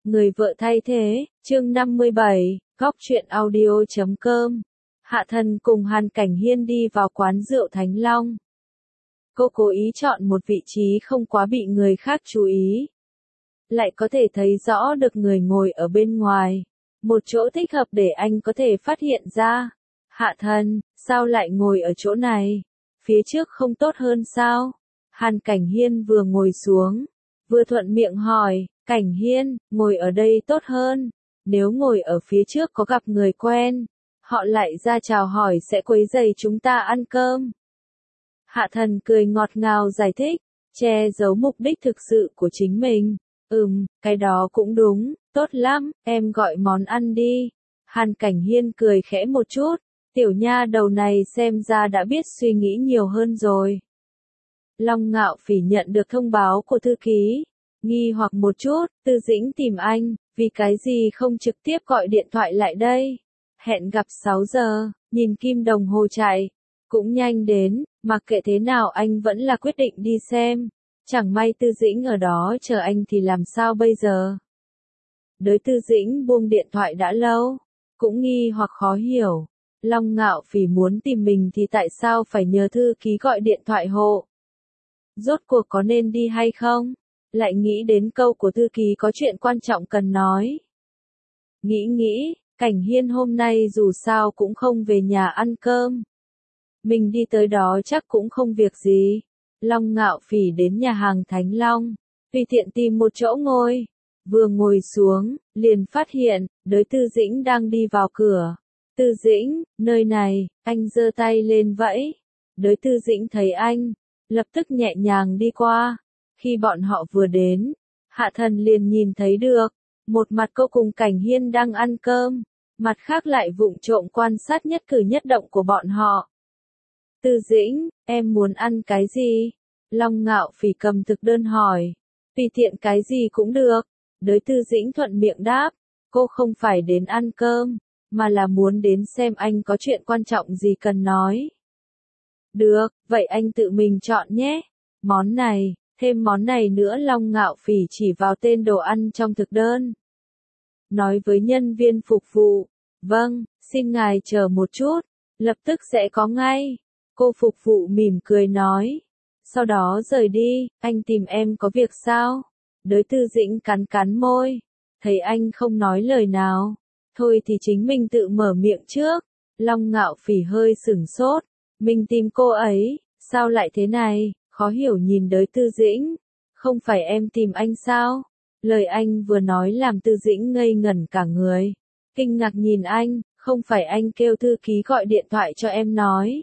Người vợ thay thế, chương 57, góc truyện audio.com. Hạ Thần cùng Hàn Cảnh Hiên đi vào quán rượu Thánh Long. Cô cố ý chọn một vị trí không quá bị người khác chú ý. Lại có thể thấy rõ được người ngồi ở bên ngoài. Một chỗ thích hợp để anh có thể phát hiện ra. Hạ Thần, sao lại ngồi ở chỗ này? Phía trước không tốt hơn sao? Hàn Cảnh Hiên vừa ngồi xuống, vừa thuận miệng hỏi, Cảnh Hiên, ngồi ở đây tốt hơn. Nếu ngồi ở phía trước có gặp người quen, họ lại ra chào hỏi sẽ quấy rầy chúng ta ăn cơm. Hạ Thần cười ngọt ngào giải thích, che giấu mục đích thực sự của chính mình. Cái đó cũng đúng, tốt lắm, em gọi món ăn đi. Hàn Cảnh Hiên cười khẽ một chút, tiểu nha đầu này xem ra đã biết suy nghĩ nhiều hơn rồi. Long Ngạo Phỉ nhận được thông báo của thư ký, nghi hoặc một chút, Tư Dĩnh tìm anh, vì cái gì không trực tiếp gọi điện thoại lại đây. Hẹn gặp 6 giờ, nhìn kim đồng hồ chạy, cũng nhanh đến, mặc kệ thế nào anh vẫn là quyết định đi xem. Chẳng may Tư Dĩnh ở đó chờ anh thì làm sao bây giờ? Đới Tư Dĩnh buông điện thoại đã lâu, cũng nghi hoặc khó hiểu. Long Ngạo Phỉ muốn tìm mình thì tại sao phải nhờ thư ký gọi điện thoại hộ? Rốt cuộc có nên đi hay không? Lại nghĩ đến câu của thư ký có chuyện quan trọng cần nói. Nghĩ, Cảnh Hiên hôm nay dù sao cũng không về nhà ăn cơm. Mình đi tới đó chắc cũng không việc gì. Long Ngạo Phỉ đến nhà hàng Thánh Long, tùy tiện tìm một chỗ ngồi. Vừa ngồi xuống, liền phát hiện, Đới Tư Dĩnh đang đi vào cửa. Tư Dĩnh, nơi này, anh giơ tay lên vẫy. Đới Tư Dĩnh thấy anh, lập tức nhẹ nhàng đi qua. Khi bọn họ vừa đến, Hạ Thần liền nhìn thấy được, một mặt cô cùng Cảnh Hiên đang ăn cơm, mặt khác lại vụng trộm quan sát nhất cử nhất động của bọn họ. Tư Dĩnh, em muốn ăn cái gì? Long Ngạo Phỉ cầm thực đơn hỏi. Tùy tiện cái gì cũng được. Đới Tư Dĩnh thuận miệng đáp, cô không phải đến ăn cơm, mà là muốn đến xem anh có chuyện quan trọng gì cần nói. Được, vậy anh tự mình chọn nhé. Món này, thêm món này nữa. Long Ngạo Phỉ chỉ vào tên đồ ăn trong thực đơn. Nói với nhân viên phục vụ, vâng, xin ngài chờ một chút, lập tức sẽ có ngay. Cô phục vụ mỉm cười nói. Sau đó rời đi, anh tìm em có việc sao? Đới Tư Dĩnh cắn cắn môi. Thấy anh không nói lời nào. Thôi thì chính mình tự mở miệng trước. Long Ngạo Phỉ hơi sửng sốt. Mình tìm cô ấy, sao lại thế này? Khó hiểu nhìn Đới Tư Dĩnh. Không phải em tìm anh sao? Lời anh vừa nói làm Tư Dĩnh ngây ngẩn cả người. Kinh ngạc nhìn anh, không phải anh kêu thư ký gọi điện thoại cho em nói.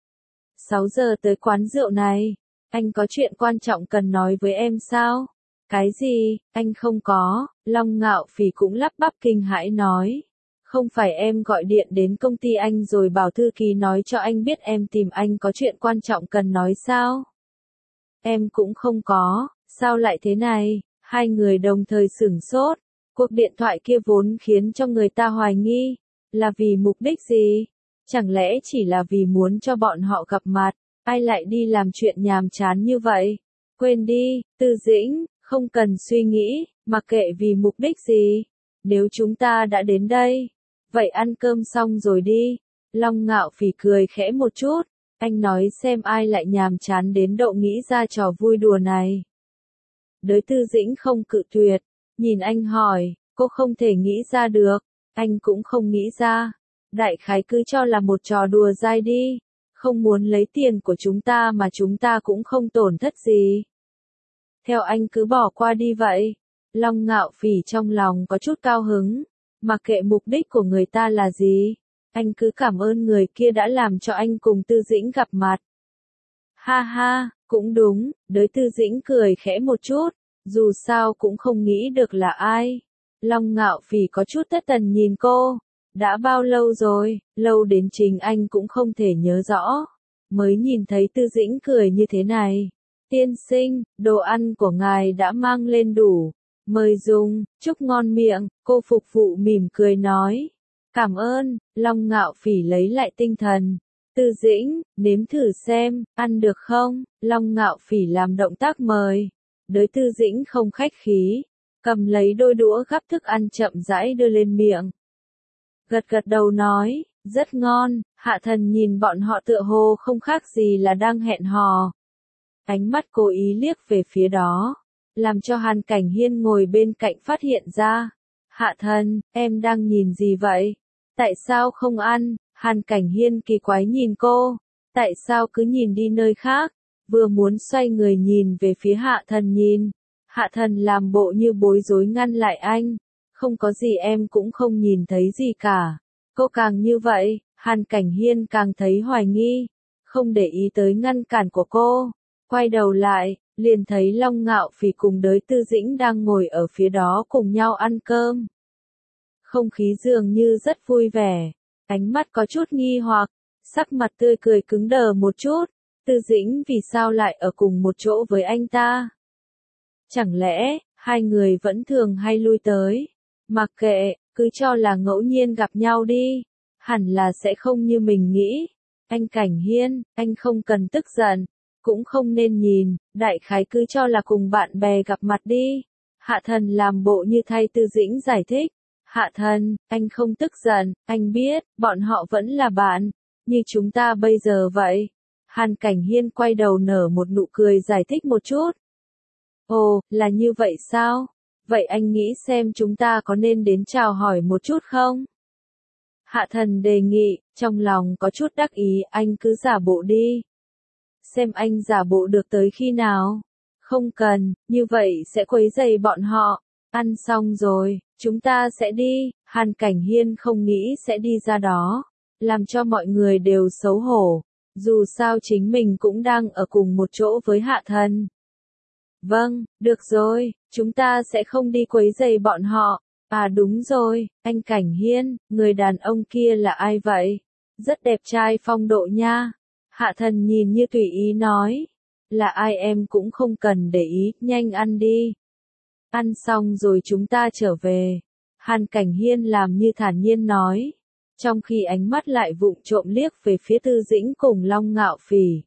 6 giờ tới quán rượu này, anh có chuyện quan trọng cần nói với em sao? Cái gì, anh không có. Long Ngạo Phỉ cũng lắp bắp kinh hãi nói. Không phải em gọi điện đến công ty anh rồi bảo thư ký nói cho anh biết em tìm anh có chuyện quan trọng cần nói sao? Em cũng không có, sao lại thế này? Hai người đồng thời sửng sốt. Cuộc điện thoại kia vốn khiến cho người ta hoài nghi. Là vì mục đích gì? Chẳng lẽ chỉ là vì muốn cho bọn họ gặp mặt? Ai lại đi làm chuyện nhàm chán như vậy? Quên đi, Tư Dĩnh, không cần suy nghĩ, mặc kệ vì mục đích gì. Nếu chúng ta đã đến đây, vậy ăn cơm xong rồi đi. Long Ngạo Phỉ cười khẽ một chút. Anh nói xem ai lại nhàm chán đến độ nghĩ ra trò vui đùa này. Đới Tư Dĩnh không cự tuyệt, nhìn anh hỏi, cô không thể nghĩ ra được, anh cũng không nghĩ ra. Đại khái cứ cho là một trò đùa dai đi, không muốn lấy tiền của chúng ta mà chúng ta cũng không tổn thất gì. Theo anh cứ bỏ qua đi vậy. Long Ngạo Phỉ trong lòng có chút cao hứng, mặc kệ mục đích của người ta là gì, anh cứ cảm ơn người kia đã làm cho anh cùng Tư Dĩnh gặp mặt. Ha ha, cũng đúng, Đới Tư Dĩnh cười khẽ một chút, dù sao cũng không nghĩ được là ai. Long Ngạo Phỉ có chút thất thần nhìn cô. Đã bao lâu rồi, lâu đến chính anh cũng không thể nhớ rõ. Mới nhìn thấy Tư Dĩnh cười như thế này. Tiên sinh, đồ ăn của ngài đã mang lên đủ. Mời dùng, chúc ngon miệng, cô phục vụ mỉm cười nói. Cảm ơn, Long Ngạo Phỉ lấy lại tinh thần. Tư Dĩnh, nếm thử xem, ăn được không? Long Ngạo Phỉ làm động tác mời. Đới Tư Dĩnh không khách khí. cầm lấy đôi đũa gắp thức ăn chậm rãi đưa lên miệng. Gật gật đầu nói, rất ngon. Hạ Thần nhìn bọn họ tựa hồ không khác gì là đang hẹn hò. Ánh mắt cố ý liếc về phía đó, làm cho Hàn Cảnh Hiên ngồi bên cạnh phát hiện ra. Hạ Thần, em đang nhìn gì vậy? Tại sao không ăn? Hàn Cảnh Hiên kỳ quái nhìn cô. Tại sao cứ nhìn đi nơi khác? Vừa muốn xoay người nhìn về phía Hạ Thần nhìn. Hạ Thần làm bộ như bối rối ngăn lại anh. Không có gì, em cũng không nhìn thấy gì cả. Cô càng như vậy, Hàn Cảnh Hiên càng thấy hoài nghi. Không để ý tới ngăn cản của cô. Quay đầu lại, liền thấy Long Ngạo Phỉ cùng Đới Tư Dĩnh đang ngồi ở phía đó cùng nhau ăn cơm. Không khí dường như rất vui vẻ. Ánh mắt có chút nghi hoặc, sắc mặt tươi cười cứng đờ một chút. Tư Dĩnh vì sao lại ở cùng một chỗ với anh ta? Chẳng lẽ, hai người vẫn thường hay lui tới? Mặc kệ, cứ cho là ngẫu nhiên gặp nhau đi. Hẳn là sẽ không như mình nghĩ. Anh Cảnh Hiên, anh không cần tức giận. Cũng không nên nhìn, đại khái cứ cho là cùng bạn bè gặp mặt đi. Hạ Thần làm bộ như thay Tư Dĩnh giải thích. Hạ Thần, anh không tức giận, anh biết, bọn họ vẫn là bạn, như chúng ta bây giờ vậy. Hàn Cảnh Hiên quay đầu nở một nụ cười giải thích một chút. Ồ, là như vậy sao? Vậy anh nghĩ xem chúng ta có nên đến chào hỏi một chút không? Hạ Thần đề nghị, trong lòng có chút đắc ý, anh cứ giả bộ đi. Xem anh giả bộ được tới khi nào? Không cần, như vậy sẽ quấy rầy bọn họ. Ăn xong rồi, chúng ta sẽ đi. Hàn Cảnh Hiên không nghĩ sẽ đi ra đó, làm cho mọi người đều xấu hổ. Dù sao chính mình cũng đang ở cùng một chỗ với Hạ Thần. Vâng, được rồi, chúng ta sẽ không đi quấy rầy bọn họ. À đúng rồi, anh Cảnh Hiên, người đàn ông kia là ai vậy? Rất đẹp trai phong độ nha. Hạ Thần nhìn như tùy ý nói. Là ai em cũng không cần để ý, nhanh ăn đi. Ăn xong rồi chúng ta trở về. Hàn Cảnh Hiên làm như thản nhiên nói. Trong khi ánh mắt lại vụng trộm liếc về phía Tư Dĩnh cùng Long Ngạo Phỉ.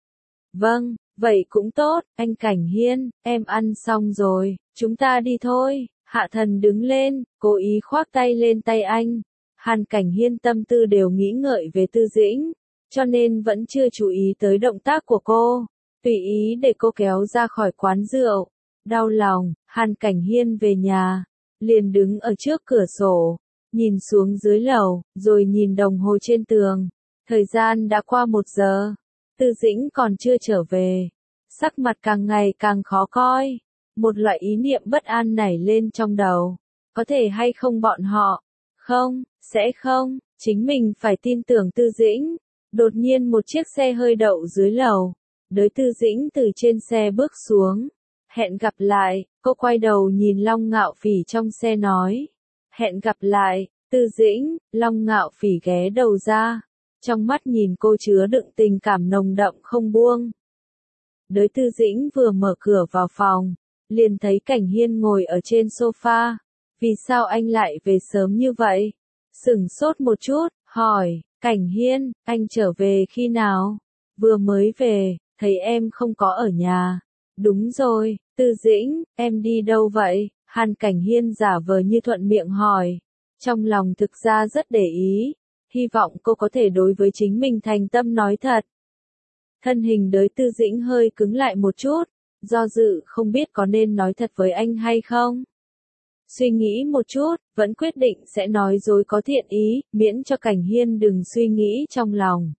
Vâng, vậy cũng tốt, anh Cảnh Hiên, em ăn xong rồi, chúng ta đi thôi. Hạ Thần đứng lên, cố ý khoác tay lên tay anh. Hàn Cảnh Hiên tâm tư đều nghĩ ngợi về Tư Dĩnh, cho nên vẫn chưa chú ý tới động tác của cô. Tùy ý để cô kéo ra khỏi quán rượu. Đau lòng, Hàn Cảnh Hiên về nhà, liền đứng ở trước cửa sổ, nhìn xuống dưới lầu, rồi nhìn đồng hồ trên tường. Thời gian đã qua 1 giờ, Tư Dĩnh còn chưa trở về. Sắc mặt càng ngày càng khó coi. Một loại ý niệm bất an nảy lên trong đầu. Có thể hay không bọn họ? Không, sẽ không, chính mình phải tin tưởng Tư Dĩnh. Đột nhiên một chiếc xe hơi đậu dưới lầu. Đới Tư Dĩnh từ trên xe bước xuống. Hẹn gặp lại, cô quay đầu nhìn Long Ngạo Phỉ trong xe nói. Hẹn gặp lại, Tư Dĩnh. Long Ngạo Phỉ ghé đầu ra. Trong mắt nhìn cô chứa đựng tình cảm nồng đậm không buông. Đới Tư Dĩnh vừa mở cửa vào phòng, liền thấy Cảnh Hiên ngồi ở trên sofa. Vì sao anh lại về sớm như vậy? Sửng sốt một chút, hỏi, Cảnh Hiên, anh trở về khi nào? Vừa mới về, thấy em không có ở nhà. Đúng rồi, Tư Dĩnh, em đi đâu vậy? Hàn Cảnh Hiên giả vờ như thuận miệng hỏi. Trong lòng thực ra rất để ý. Hy vọng cô có thể đối với chính mình thành tâm nói thật. Thân hình Đới Tư Dĩnh hơi cứng lại một chút, do dự không biết có nên nói thật với anh hay không. Suy nghĩ một chút, vẫn quyết định sẽ nói dối có thiện ý, miễn cho Cảnh Hiên đừng suy nghĩ trong lòng.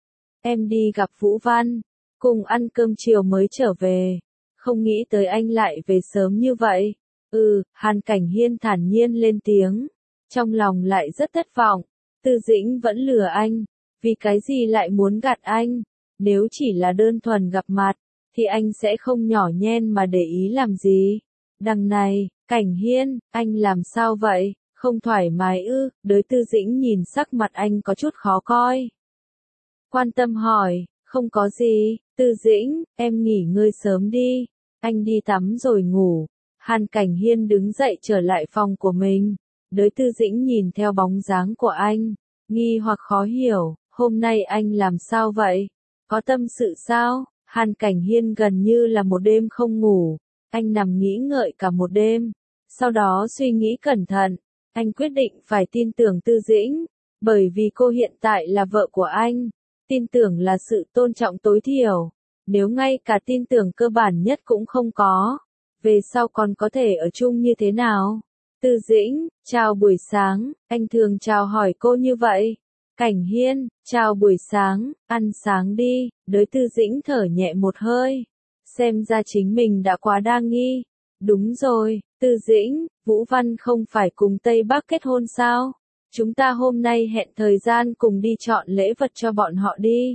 Em đi gặp Vũ Văn, cùng ăn cơm chiều mới trở về. Không nghĩ tới anh lại về sớm như vậy. Hàn Cảnh Hiên thản nhiên lên tiếng. Trong lòng lại rất thất vọng. Tư Dĩnh vẫn lừa anh. Vì cái gì lại muốn gạt anh? Nếu chỉ là đơn thuần gặp mặt, thì anh sẽ không nhỏ nhen mà để ý làm gì. Đằng này, Cảnh Hiên, anh làm sao vậy? Không thoải mái ư? Đới Tư Dĩnh nhìn sắc mặt anh có chút khó coi. Quan tâm hỏi, không có gì, Tư Dĩnh, em nghỉ ngơi sớm đi. Anh đi tắm rồi ngủ. Hàn Cảnh Hiên đứng dậy trở lại phòng của mình. Đới Tư Dĩnh nhìn theo bóng dáng của anh, nghi hoặc khó hiểu, hôm nay anh làm sao vậy? Có tâm sự sao? Hàn Cảnh Hiên gần như là một đêm không ngủ, anh nằm nghĩ ngợi cả một đêm. Sau đó suy nghĩ cẩn thận, anh quyết định phải tin tưởng Tư Dĩnh, bởi vì cô hiện tại là vợ của anh. Tin tưởng là sự tôn trọng tối thiểu. Nếu ngay cả tin tưởng cơ bản nhất cũng không có, về sau còn có thể ở chung như thế nào? Tư Dĩnh, chào buổi sáng, anh thường chào hỏi cô như vậy. Cảnh Hiên, chào buổi sáng, ăn sáng đi, đới Tư Dĩnh thở nhẹ một hơi. Xem ra chính mình đã quá đa nghi. Đúng rồi, Tư Dĩnh, Vũ Văn không phải cùng Tây Bắc kết hôn sao? Chúng ta hôm nay hẹn thời gian cùng đi chọn lễ vật cho bọn họ đi.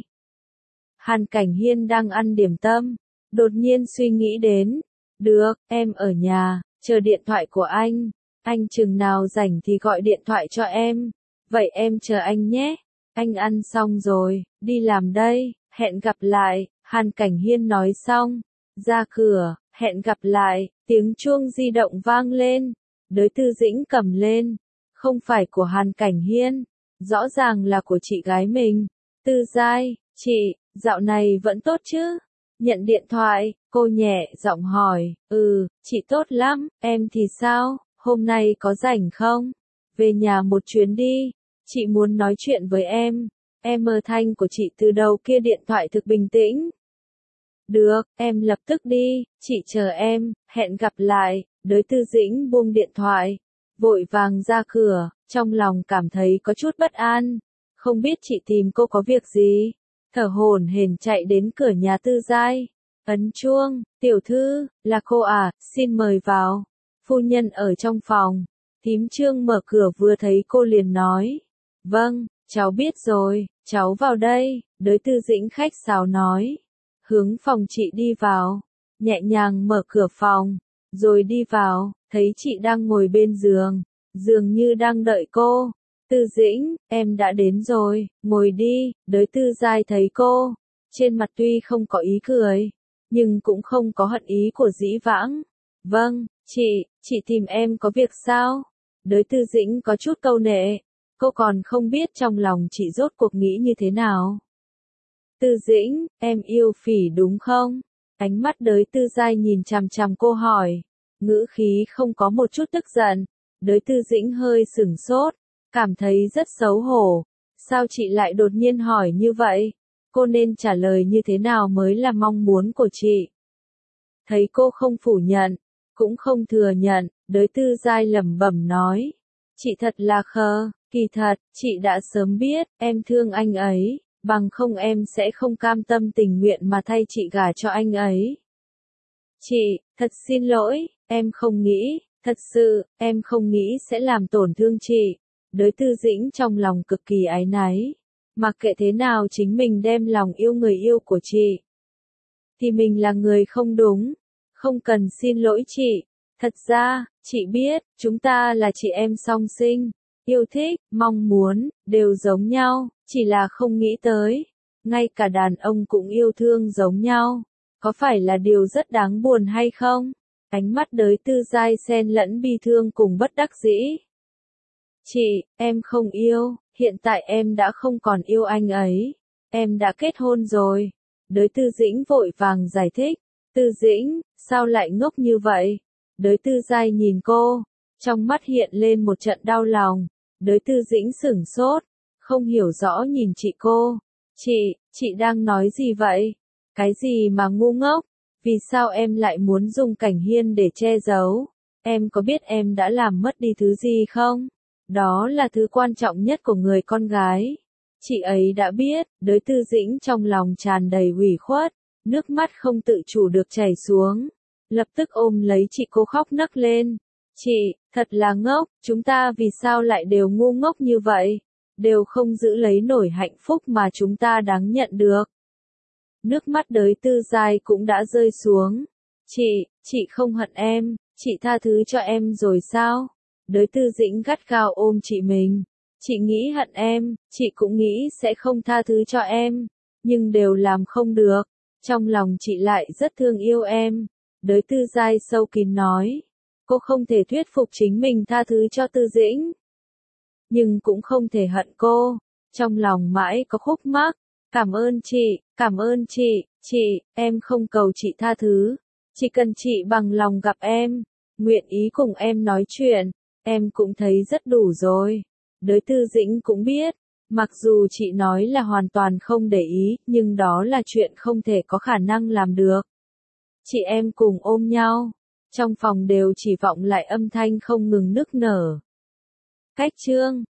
Hàn Cảnh Hiên đang ăn điểm tâm, đột nhiên suy nghĩ đến. Được, em ở nhà, chờ điện thoại của anh chừng nào rảnh thì gọi điện thoại cho em. Vậy em chờ anh nhé. Anh ăn xong rồi, đi làm đây, hẹn gặp lại, Hàn Cảnh Hiên nói xong. Ra cửa, hẹn gặp lại, tiếng chuông di động vang lên. Đới Tư Dĩnh cầm lên. Không phải của Hàn Cảnh Hiên, rõ ràng là của chị gái mình. Tư Giai, chị, dạo này vẫn tốt chứ? Nhận điện thoại, cô nhẹ giọng hỏi, chị tốt lắm, em thì sao, hôm nay có rảnh không? Về nhà một chuyến đi, chị muốn nói chuyện với em. Âm thanh của chị từ đầu kia điện thoại thực bình tĩnh. Được, em lập tức đi, chị chờ em, hẹn gặp lại. Đới Tư Dĩnh buông điện thoại, vội vàng ra cửa, trong lòng cảm thấy có chút bất an. Không biết chị tìm cô có việc gì? Thở hổn hển chạy đến cửa nhà Tư Giai. Ấn chuông, tiểu thư, là cô à, xin mời vào. Phu nhân ở trong phòng. Thím Trương mở cửa vừa thấy cô liền nói. Vâng, cháu biết rồi, cháu vào đây, đới Tư Dĩnh khách sáo nói. Hướng phòng chị đi vào, nhẹ nhàng mở cửa phòng, rồi đi vào, thấy chị đang ngồi bên giường, dường như đang đợi cô. Tư Dĩnh, em đã đến rồi, ngồi đi, đới Tư Giai thấy cô, trên mặt tuy không có ý cười, nhưng cũng không có hận ý của dĩ vãng. Vâng, chị tìm em có việc sao? Đới Tư Dĩnh có chút câu nệ, cô còn không biết trong lòng chị rốt cuộc nghĩ như thế nào. Tư Dĩnh, em yêu Phỉ đúng không? Ánh mắt đới Tư Giai nhìn chằm chằm cô hỏi, ngữ khí không có một chút tức giận. Đới Tư Dĩnh hơi sửng sốt, cảm thấy rất xấu hổ. Sao chị lại đột nhiên hỏi như vậy? Cô nên trả lời như thế nào mới là mong muốn của chị? Thấy cô không phủ nhận, cũng không thừa nhận, đới Tư Giai lẩm bẩm nói. Chị thật là khờ, kỳ thật, chị đã sớm biết, em thương anh ấy, bằng không em sẽ không cam tâm tình nguyện mà thay chị gả cho anh ấy. Chị, thật xin lỗi, em không nghĩ, thật sự, em không nghĩ sẽ làm tổn thương chị. Đới Tư Dĩnh trong lòng cực kỳ áy náy. Mặc kệ thế nào chính mình đem lòng yêu người yêu của chị, thì mình là người không đúng. Không cần xin lỗi chị. Thật ra, chị biết, chúng ta là chị em song sinh. Yêu thích, mong muốn, đều giống nhau, chỉ là không nghĩ tới. Ngay cả đàn ông cũng yêu thương giống nhau. Có phải là điều rất đáng buồn hay không? Ánh mắt đới Tư Giai xen lẫn bi thương cùng bất đắc dĩ. Chị, em không yêu, hiện tại em đã không còn yêu anh ấy. Em đã kết hôn rồi. Đới Tư Dĩnh vội vàng giải thích. Tư Dĩnh, sao lại ngốc như vậy? Đới Tư Giai nhìn cô, trong mắt hiện lên một trận đau lòng. Đới Tư Dĩnh sửng sốt, không hiểu rõ nhìn chị cô. Chị đang nói gì vậy? Cái gì mà ngu ngốc? Vì sao em lại muốn dùng Cảnh Hiên để che giấu? Em có biết em đã làm mất đi thứ gì không? Đó là thứ quan trọng nhất của người con gái. Chị ấy đã biết, đới Tư Dĩnh trong lòng tràn đầy ủy khuất, nước mắt không tự chủ được chảy xuống. Lập tức ôm lấy chị cô khóc nấc lên. Chị, thật là ngốc, chúng ta vì sao lại đều ngu ngốc như vậy? Đều không giữ lấy nổi hạnh phúc mà chúng ta đáng nhận được. Nước mắt đới Tư Giai cũng đã rơi xuống. Chị không hận em, chị tha thứ cho em rồi sao? Đới Tư Dĩnh gắt gao ôm chị mình. Chị nghĩ hận em, chị cũng nghĩ sẽ không tha thứ cho em, nhưng đều làm không được. Trong lòng chị lại rất thương yêu em. Đới Tư Giai sâu kín nói. Cô không thể thuyết phục chính mình tha thứ cho Tư Dĩnh, nhưng cũng không thể hận cô. Trong lòng mãi có khúc mắc. Cảm ơn chị, em không cầu chị tha thứ. Chỉ cần chị bằng lòng gặp em, nguyện ý cùng em nói chuyện, em cũng thấy rất đủ rồi. Đới Tư Dĩnh cũng biết, mặc dù chị nói là hoàn toàn không để ý, nhưng đó là chuyện không thể có khả năng làm được. Chị em cùng ôm nhau, trong phòng đều chỉ vọng lại âm thanh không ngừng nức nở. Cách chương